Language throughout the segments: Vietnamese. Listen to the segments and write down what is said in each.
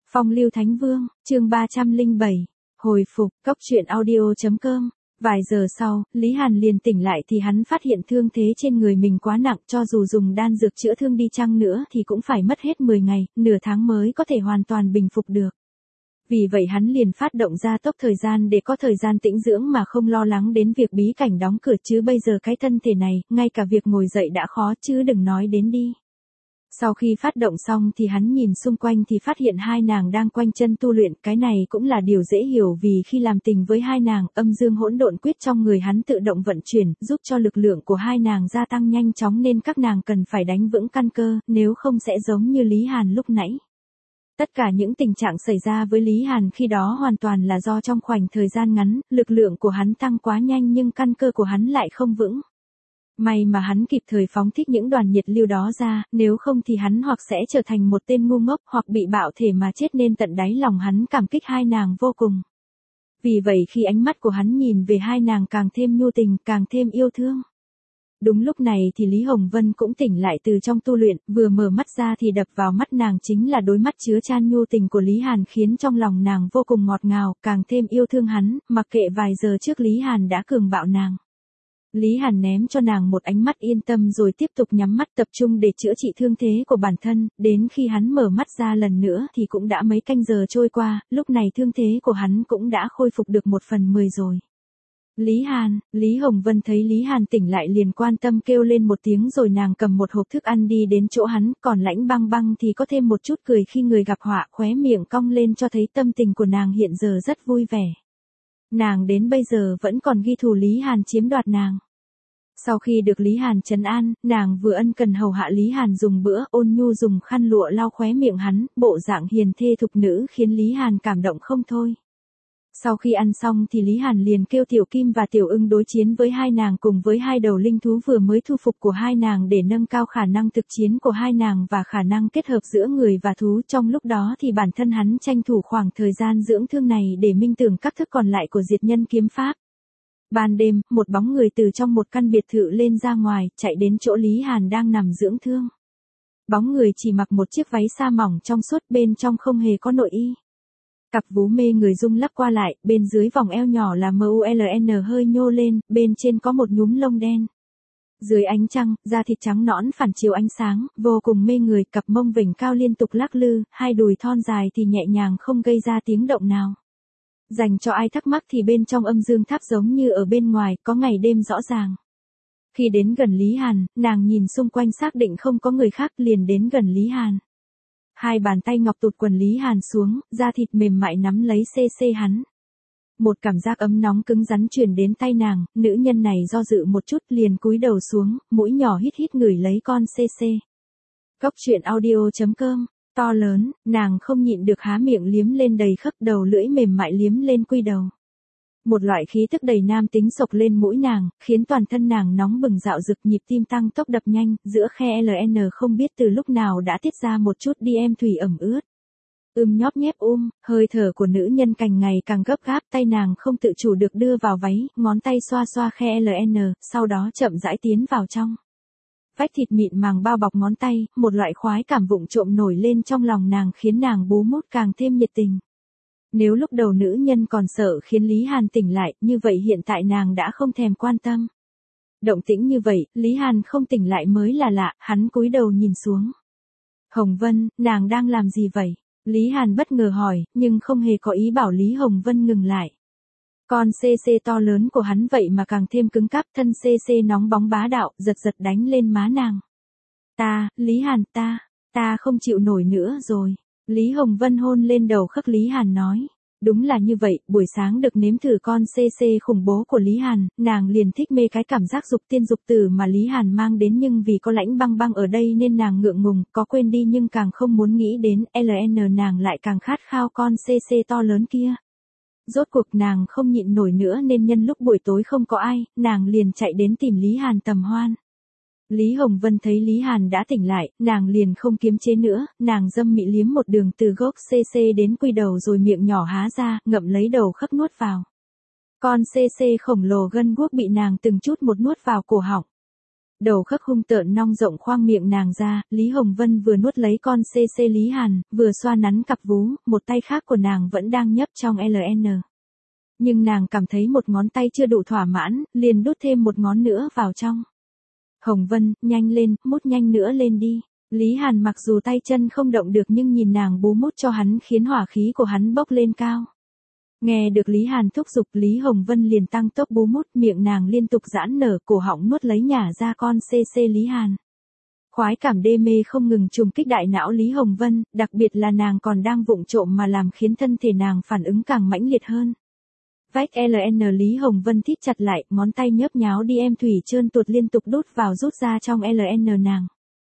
Phong lưu Thánh Vương, chương 307, hồi phục, cốc truyện audio.com. Vài giờ sau, Lý Hàn liền tỉnh lại thì hắn phát hiện thương thế trên người mình quá nặng, cho dù dùng đan dược chữa thương đi chăng nữa thì cũng phải mất hết 10 ngày, nửa tháng mới có thể hoàn toàn bình phục được. Vì vậy hắn liền phát động gia tốc thời gian để có thời gian tĩnh dưỡng mà không lo lắng đến việc bí cảnh đóng cửa, chứ bây giờ cái thân thể này, ngay cả việc ngồi dậy đã khó chứ đừng nói đến đi. Sau khi phát động xong thì hắn nhìn xung quanh thì phát hiện hai nàng đang quanh chân tu luyện, cái này cũng là điều dễ hiểu vì khi làm tình với hai nàng, âm dương hỗn độn quyết trong người hắn tự động vận chuyển, giúp cho lực lượng của hai nàng gia tăng nhanh chóng nên các nàng cần phải đánh vững căn cơ, nếu không sẽ giống như Lý Hàn lúc nãy. Tất cả những tình trạng xảy ra với Lý Hàn khi đó hoàn toàn là do trong khoảnh thời gian ngắn, lực lượng của hắn tăng quá nhanh nhưng căn cơ của hắn lại không vững. May mà hắn kịp thời phóng thích những đoàn nhiệt lưu đó ra, nếu không thì hắn hoặc sẽ trở thành một tên ngu ngốc hoặc bị bạo thể mà chết, nên tận đáy lòng hắn cảm kích hai nàng vô cùng. Vì vậy khi ánh mắt của hắn nhìn về hai nàng càng thêm nhu tình, càng thêm yêu thương. Đúng lúc này thì Lý Hồng Vân cũng tỉnh lại từ trong tu luyện, vừa mở mắt ra thì đập vào mắt nàng chính là đôi mắt chứa chan nhu tình của Lý Hàn, khiến trong lòng nàng vô cùng ngọt ngào, càng thêm yêu thương hắn, mặc kệ vài giờ trước Lý Hàn đã cường bạo nàng. Lý Hàn ném cho nàng một ánh mắt yên tâm rồi tiếp tục nhắm mắt tập trung để chữa trị thương thế của bản thân, đến khi hắn mở mắt ra lần nữa thì cũng đã mấy canh giờ trôi qua, lúc này thương thế của hắn cũng đã khôi phục được 1/10 rồi. Lý Hàn, Lý Hồng Vân thấy Lý Hàn tỉnh lại liền quan tâm kêu lên một tiếng rồi nàng cầm một hộp thức ăn đi đến chỗ hắn, còn Lãnh Băng Băng thì có thêm một chút cười khi người gặp họa, khóe miệng cong lên cho thấy tâm tình của nàng hiện giờ rất vui vẻ. Nàng đến bây giờ vẫn còn ghi thù Lý Hàn chiếm đoạt nàng. Sau khi được Lý Hàn trấn an, nàng vừa ân cần hầu hạ Lý Hàn dùng bữa, ôn nhu dùng khăn lụa lau khóe miệng hắn, bộ dạng hiền thê thục nữ khiến Lý Hàn cảm động không thôi. Sau khi ăn xong thì Lý Hàn liền kêu Tiểu Kim và Tiểu Ưng đối chiến với hai nàng cùng với hai đầu linh thú vừa mới thu phục của hai nàng để nâng cao khả năng thực chiến của hai nàng và khả năng kết hợp giữa người và thú. Trong lúc đó thì bản thân hắn tranh thủ khoảng thời gian dưỡng thương này để minh tưởng các thức còn lại của diệt nhân kiếm pháp. Ban đêm, một bóng người từ trong một căn biệt thự lên ra ngoài, chạy đến chỗ Lý Hàn đang nằm dưỡng thương. Bóng người chỉ mặc một chiếc váy sa mỏng trong suốt, bên trong không hề có nội y. Cặp vú mê người rung lắc qua lại, bên dưới vòng eo nhỏ là MULN hơi nhô lên, bên trên có một nhúm lông đen. Dưới ánh trăng, da thịt trắng nõn phản chiếu ánh sáng, vô cùng mê người, cặp mông vểnh cao liên tục lắc lư, hai đùi thon dài thì nhẹ nhàng không gây ra tiếng động nào. Dành cho ai thắc mắc thì bên trong âm dương tháp giống như ở bên ngoài, có ngày đêm rõ ràng. Khi đến gần Lý Hàn, nàng nhìn xung quanh xác định không có người khác liền đến gần Lý Hàn. Hai bàn tay ngọc tụt quần Lý Hàn xuống, da thịt mềm mại nắm lấy CC hắn. Một cảm giác ấm nóng cứng rắn truyền đến tay nàng, nữ nhân này do dự một chút liền cúi đầu xuống, mũi nhỏ hít hít ngửi lấy con CC. Cốc truyện audio.com. To lớn, nàng không nhịn được há miệng liếm lên đầy khắp, đầu lưỡi mềm mại liếm lên quy đầu. Một loại khí thức đầy nam tính sộc lên mũi nàng, khiến toàn thân nàng nóng bừng dạo dực, nhịp tim tăng tốc đập nhanh, giữa khe LN không biết từ lúc nào đã tiết ra một chút đi em thủy ẩm ướt. Nhóp nhép hơi thở của nữ nhân càng ngày càng gấp gáp, tay nàng không tự chủ được đưa vào váy, ngón tay xoa xoa khe LN, sau đó chậm rãi tiến vào trong. Vách thịt mịn màng bao bọc ngón tay, một loại khoái cảm vụng trộm nổi lên trong lòng nàng khiến nàng bú mút càng thêm nhiệt tình. Nếu lúc đầu nữ nhân còn sợ khiến Lý Hàn tỉnh lại, như vậy hiện tại nàng đã không thèm quan tâm. Động tĩnh như vậy, Lý Hàn không tỉnh lại mới là lạ, hắn cúi đầu nhìn xuống. Hồng Vân, nàng đang làm gì vậy? Lý Hàn bất ngờ hỏi, nhưng không hề có ý bảo Lý Hồng Vân ngừng lại. Con CC to lớn của hắn vậy mà càng thêm cứng cáp, thân CC nóng bóng bá đạo, giật giật đánh lên má nàng. Lý Hàn, ta không chịu nổi nữa rồi. Lý Hồng Vân hôn lên đầu khắc Lý Hàn nói. Đúng là như vậy, buổi sáng được nếm thử con CC khủng bố của Lý Hàn, nàng liền thích mê cái cảm giác dục tiên dục tử mà Lý Hàn mang đến, nhưng vì có Lãnh Băng Băng ở đây nên nàng ngượng ngùng, có quên đi nhưng càng không muốn nghĩ đến LN, nàng lại càng khát khao con CC to lớn kia. Rốt cuộc nàng không nhịn nổi nữa nên nhân lúc buổi tối không có ai, nàng liền chạy đến tìm Lý Hàn tầm hoan. Lý Hồng Vân thấy Lý Hàn đã tỉnh lại, nàng liền không kiềm chế nữa, nàng dâm mị liếm một đường từ gốc CC đến quy đầu rồi miệng nhỏ há ra, ngậm lấy đầu khắp nuốt vào. Con CC khổng lồ gân guốc bị nàng từng chút một nuốt vào cổ họng. Đầu khớp hung tợn nong rộng khoang miệng nàng ra, Lý Hồng Vân vừa nuốt lấy con CC Lý Hàn, vừa xoa nắn cặp vú, một tay khác của nàng vẫn đang nhấp trong LN. Nhưng nàng cảm thấy một ngón tay chưa đủ thỏa mãn, liền đút thêm một ngón nữa vào trong. Hồng Vân, nhanh lên, mút nhanh nữa lên đi. Lý Hàn mặc dù tay chân không động được nhưng nhìn nàng bú mút cho hắn khiến hỏa khí của hắn bốc lên cao. Nghe được Lý Hàn thúc giục, Lý Hồng Vân liền tăng tốc bú mút, miệng nàng liên tục giãn nở, cổ họng nuốt lấy nhả ra con CC Lý Hàn. Khoái cảm đê mê không ngừng trùng kích đại não Lý Hồng Vân, đặc biệt là nàng còn đang vụng trộm mà làm khiến thân thể nàng phản ứng càng mãnh liệt hơn. Vách LN Lý Hồng Vân thít chặt lại, ngón tay nhớp nháo đi em thủy trơn tuột liên tục đút vào rút ra trong LN nàng.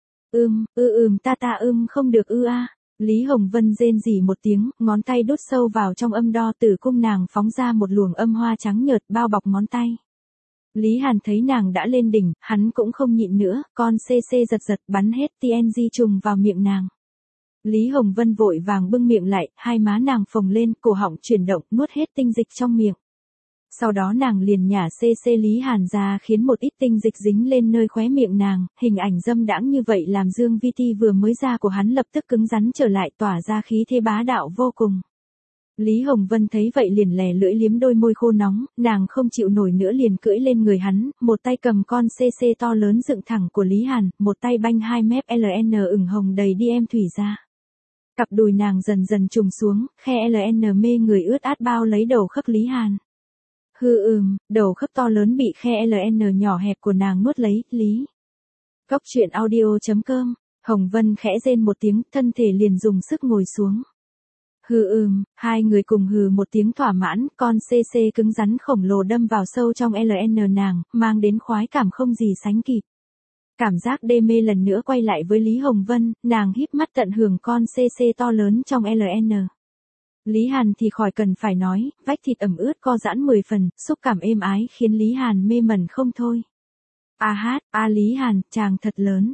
Ta không được a. Lý Hồng Vân rên rỉ một tiếng, ngón tay đút sâu vào trong âm đo, tử cung nàng phóng ra một luồng âm hoa trắng nhợt bao bọc ngón tay. Lý Hàn thấy nàng đã lên đỉnh, hắn cũng không nhịn nữa, con CC giật bắn hết TNG trùng vào miệng nàng. Lý Hồng Vân vội vàng bưng miệng lại, hai má nàng phồng lên, cổ họng chuyển động, nuốt hết tinh dịch trong miệng. Sau đó nàng liền nhả CC Lý Hàn ra khiến một ít tinh dịch dính lên nơi khóe miệng nàng, hình ảnh dâm đãng như vậy làm Dương Vi Ti vừa mới ra của hắn lập tức cứng rắn trở lại, tỏa ra khí thế bá đạo vô cùng. Lý Hồng Vân thấy vậy liền lè lưỡi liếm đôi môi khô nóng, nàng không chịu nổi nữa liền cưỡi lên người hắn, một tay cầm con CC to lớn dựng thẳng của Lý Hàn, một tay banh hai mép LN ửng hồng đầy đi em thủy ra. Cặp đùi nàng dần dần trùng xuống, khe LN mê người ướt át bao lấy đầu khớp Lý Hàn. Đầu khớp to lớn bị khe LN nhỏ hẹp của nàng nuốt lấy, Lý. Cốc truyện audio.com, Hồng Vân khẽ rên một tiếng, thân thể liền dùng sức ngồi xuống. Hai người cùng hừ một tiếng thỏa mãn, con CC cứng rắn khổng lồ đâm vào sâu trong LN nàng, mang đến khoái cảm không gì sánh kịp. Cảm giác đê mê lần nữa quay lại với Lý Hồng Vân, nàng híp mắt tận hưởng con CC to lớn trong LN. Lý Hàn thì khỏi cần phải nói, vách thịt ẩm ướt co giãn 10 phần, xúc cảm êm ái khiến Lý Hàn mê mẩn không thôi. Lý Hàn, chàng thật lớn.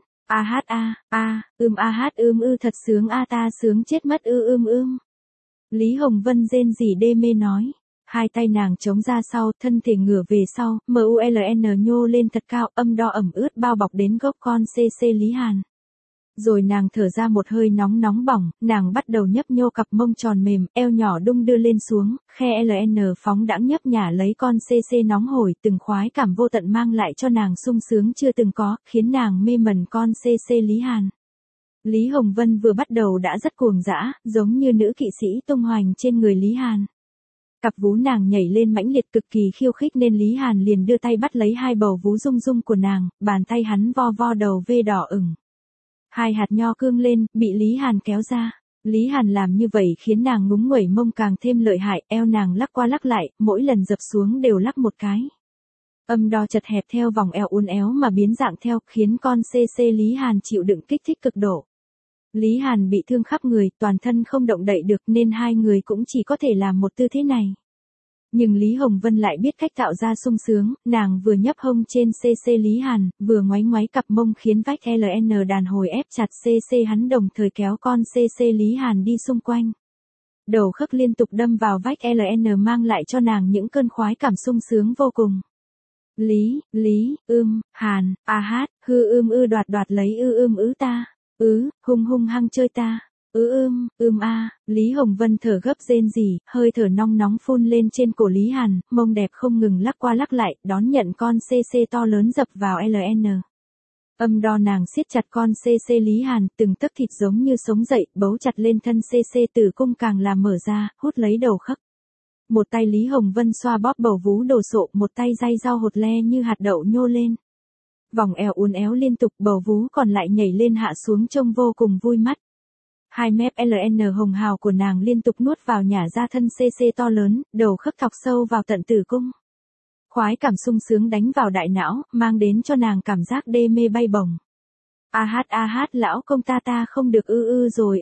Thật sướng ta sướng chết mất Lý Hồng Vân rên rỉ đê mê nói. Hai tay nàng chống ra sau, thân thể ngửa về sau, MULN nhô lên thật cao, âm đo ẩm ướt bao bọc đến gốc con CC Lý Hàn. Rồi nàng thở ra một hơi nóng bỏng, nàng bắt đầu nhấp nhô cặp mông tròn mềm, eo nhỏ đung đưa lên xuống, khe LN phóng đãng nhấp nhả lấy con CC nóng hổi, từng khoái cảm vô tận mang lại cho nàng sung sướng chưa từng có, khiến nàng mê mẩn con CC Lý Hàn. Lý Hồng Vân vừa bắt đầu đã rất cuồng dã, giống như nữ kỵ sĩ tung hoành trên người Lý Hàn. Cặp vú nàng nhảy lên mãnh liệt cực kỳ khiêu khích nên Lý Hàn liền đưa tay bắt lấy hai bầu vú rung rung của nàng, bàn tay hắn vo đầu vê đỏ ửng. Hai hạt nho cương lên, bị Lý Hàn kéo ra. Lý Hàn làm như vậy khiến nàng ngúng nguẩy mông càng thêm lợi hại, eo nàng lắc qua lắc lại, mỗi lần dập xuống đều lắc một cái. Âm đo chật hẹp theo vòng eo uốn éo mà biến dạng theo, khiến con CC Lý Hàn chịu đựng kích thích cực độ. Lý Hàn bị thương khắp người, toàn thân không động đậy được nên hai người cũng chỉ có thể làm một tư thế này. Nhưng Lý Hồng Vân lại biết cách tạo ra sung sướng, nàng vừa nhấp hông trên CC Lý Hàn, vừa ngoáy cặp mông khiến vách LN đàn hồi ép chặt CC hắn đồng thời kéo con CC Lý Hàn đi xung quanh. Đầu khớp liên tục đâm vào vách LN mang lại cho nàng những cơn khoái cảm sung sướng vô cùng. Hàn, đoạt lấy ta, hung hăng chơi ta. Lý Hồng Vân thở gấp rên rỉ, hơi thở nóng phun lên trên cổ Lý Hàn, mông đẹp không ngừng lắc qua lắc lại, đón nhận con CC to lớn dập vào LN. Âm đo nàng siết chặt con CC Lý Hàn, từng tấc thịt giống như sống dậy, bấu chặt lên thân CC, tử cung càng làm mở ra, hút lấy đầu khớp. Một tay Lý Hồng Vân xoa bóp bầu vú đồ sộ, một tay day rau hột le như hạt đậu nhô lên. Vòng eo uốn éo liên tục, bầu vú còn lại nhảy lên hạ xuống trông vô cùng vui mắt. Hai mép LN hồng hào của nàng liên tục nuốt vào nhả ra thân CC to lớn, đầu khớp thọc sâu vào tận tử cung. Khoái cảm sung sướng đánh vào đại não, mang đến cho nàng cảm giác đê mê bay bổng. Lão công ta không được rồi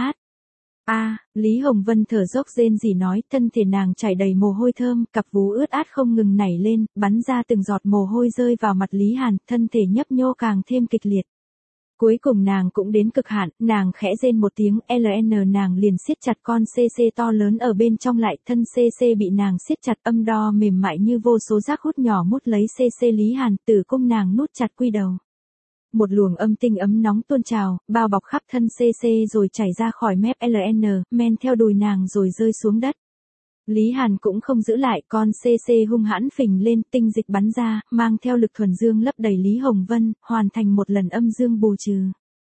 Lý Hồng Vân thở dốc rên rỉ nói, thân thể nàng chảy đầy mồ hôi thơm, cặp vú ướt át không ngừng nảy lên, bắn ra từng giọt mồ hôi rơi vào mặt Lý Hàn, thân thể nhấp nhô càng thêm kịch liệt. Cuối cùng nàng cũng đến cực hạn, nàng khẽ rên một tiếng, LN nàng liền siết chặt con CC to lớn ở bên trong lại, thân CC bị nàng siết chặt, âm đo mềm mại như vô số rác hút nhỏ mút lấy CC Lý Hàn, tử cung nàng nút chặt quy đầu. Một luồng âm tinh ấm nóng tuôn trào, bao bọc khắp thân CC rồi chảy ra khỏi mép LN, men theo đùi nàng rồi rơi xuống đất. Lý Hàn cũng không giữ lại, con CC hung hãn phình lên, tinh dịch bắn ra, mang theo lực thuần dương lấp đầy Lý Hồng Vân, hoàn thành một lần âm dương bù trừ.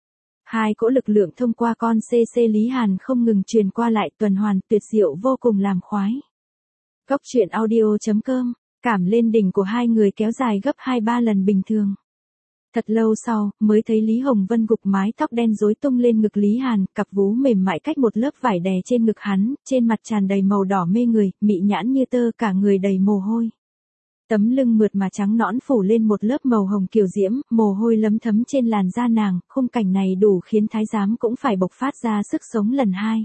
Hai cỗ lực lượng thông qua con CC Lý Hàn không ngừng truyền qua lại, tuần hoàn tuyệt diệu vô cùng làm khoái. Cốc truyện audio.com, cảm lên đỉnh của hai người kéo dài gấp 2-3 lần bình thường. Thật lâu sau, mới thấy Lý Hồng Vân gục mái tóc đen rối tung lên ngực Lý Hàn, cặp vú mềm mại cách một lớp vải đè trên ngực hắn, trên mặt tràn đầy màu đỏ mê người, mị nhãn như tơ, cả người đầy mồ hôi. Tấm lưng mượt mà trắng nõn phủ lên một lớp màu hồng kiều diễm, mồ hôi lấm thấm trên làn da nàng, khung cảnh này đủ khiến thái giám cũng phải bộc phát ra sức sống lần hai.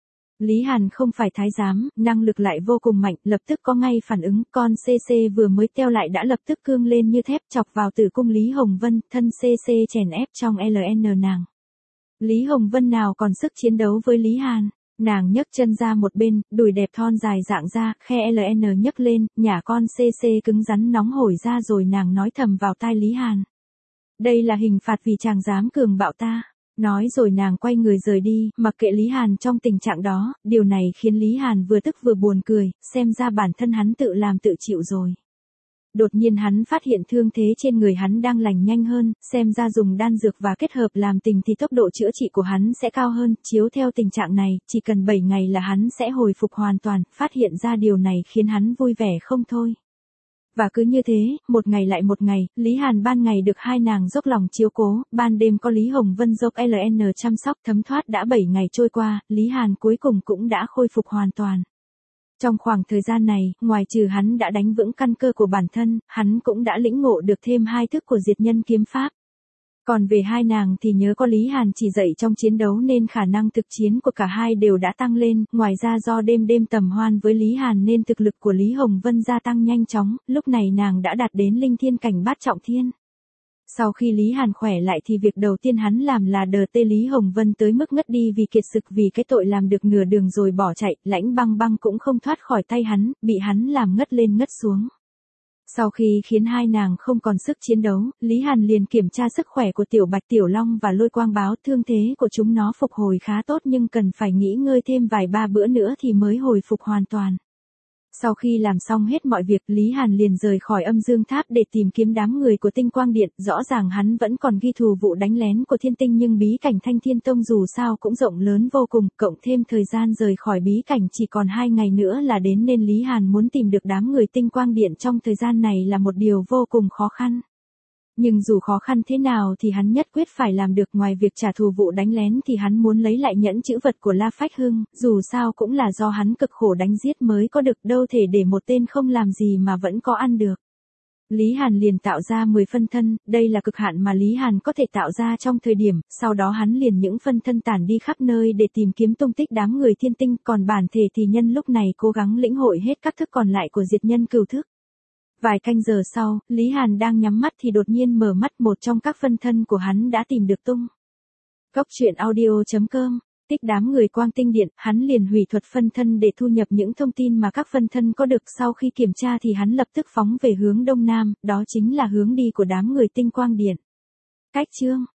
Lý Hàn không phải thái giám, năng lực lại vô cùng mạnh, lập tức có ngay phản ứng, con CC vừa mới teo lại đã lập tức cương lên như thép chọc vào tử cung Lý Hồng Vân, thân CC chèn ép trong LN nàng. Lý Hồng Vân nào còn sức chiến đấu với Lý Hàn, nàng nhấc chân ra một bên, đùi đẹp thon dài dạng ra, khe LN nhấc lên, nhả con CC cứng rắn nóng hổi ra rồi nàng nói thầm vào tai Lý Hàn. Đây là hình phạt vì chàng dám cường bạo ta. Nói rồi nàng quay người rời đi, mặc kệ Lý Hàn trong tình trạng đó, điều này khiến Lý Hàn vừa tức vừa buồn cười, xem ra bản thân hắn tự làm tự chịu rồi. Đột nhiên hắn phát hiện thương thế trên người hắn đang lành nhanh hơn, xem ra dùng đan dược và kết hợp làm tình thì tốc độ chữa trị của hắn sẽ cao hơn, chiếu theo tình trạng này, chỉ cần 7 ngày là hắn sẽ hồi phục hoàn toàn, phát hiện ra điều này khiến hắn vui vẻ không thôi. Và cứ như thế, một ngày lại một ngày, Lý Hàn ban ngày được hai nàng dốc lòng chiếu cố, ban đêm có Lý Hồng Vân dốc LN chăm sóc, thấm thoát đã 7 ngày trôi qua, Lý Hàn cuối cùng cũng đã khôi phục hoàn toàn. Trong khoảng thời gian này, ngoài trừ hắn đã đánh vững căn cơ của bản thân, hắn cũng đã lĩnh ngộ được thêm 2 thức của diệt nhân kiếm pháp. Còn về hai nàng thì nhớ có Lý Hàn chỉ dạy trong chiến đấu nên khả năng thực chiến của cả hai đều đã tăng lên, ngoài ra do đêm đêm tầm hoan với Lý Hàn nên thực lực của Lý Hồng Vân gia tăng nhanh chóng, lúc này nàng đã đạt đến linh thiên cảnh bát trọng thiên. Sau khi Lý Hàn khỏe lại thì việc đầu tiên hắn làm là đờ tê Lý Hồng Vân tới mức ngất đi vì kiệt sức vì cái tội làm được nửa đường rồi bỏ chạy, Lãnh Băng Băng cũng không thoát khỏi tay hắn, bị hắn làm ngất lên ngất xuống. Sau khi khiến hai nàng không còn sức chiến đấu, Lý Hàn liền kiểm tra sức khỏe của Tiểu Bạch Tiểu Long và Lôi Quang báo thương thế của chúng nó phục hồi khá tốt nhưng cần phải nghỉ ngơi thêm vài ba bữa nữa thì mới hồi phục hoàn toàn. Sau khi làm xong hết mọi việc, Lý Hàn liền rời khỏi âm dương tháp để tìm kiếm đám người của Tinh Quang Điện, rõ ràng hắn vẫn còn ghi thù vụ đánh lén của Thiên Tinh nhưng bí cảnh Thanh Thiên Tông dù sao cũng rộng lớn vô cùng, cộng thêm thời gian rời khỏi bí cảnh chỉ còn 2 ngày nữa là đến nên Lý Hàn muốn tìm được đám người Tinh Quang Điện trong thời gian này là một điều vô cùng khó khăn. Nhưng dù khó khăn thế nào thì hắn nhất quyết phải làm được, ngoài việc trả thù vụ đánh lén thì hắn muốn lấy lại nhẫn chữ vật của La Phách Hưng, dù sao cũng là do hắn cực khổ đánh giết mới có được, đâu thể để một tên không làm gì mà vẫn có ăn được. Lý Hàn liền tạo ra 10 phân thân, đây là cực hạn mà Lý Hàn có thể tạo ra trong thời điểm, sau đó hắn liền những phân thân tản đi khắp nơi để tìm kiếm tung tích đám người Thiên Tinh, còn bản thể thì nhân lúc này cố gắng lĩnh hội hết các thức còn lại của diệt nhân cửu thức. Vài canh giờ sau, Lý Hàn đang nhắm mắt thì đột nhiên mở mắt, một trong các phân thân của hắn đã tìm được tung. Cốc truyện audio.com, tích đám người Quang Tinh Điện, hắn liền hủy thuật phân thân để thu nhập những thông tin mà các phân thân có được, sau khi kiểm tra thì hắn lập tức phóng về hướng đông nam, đó chính là hướng đi của đám người Tinh Quang Điện. Cách chương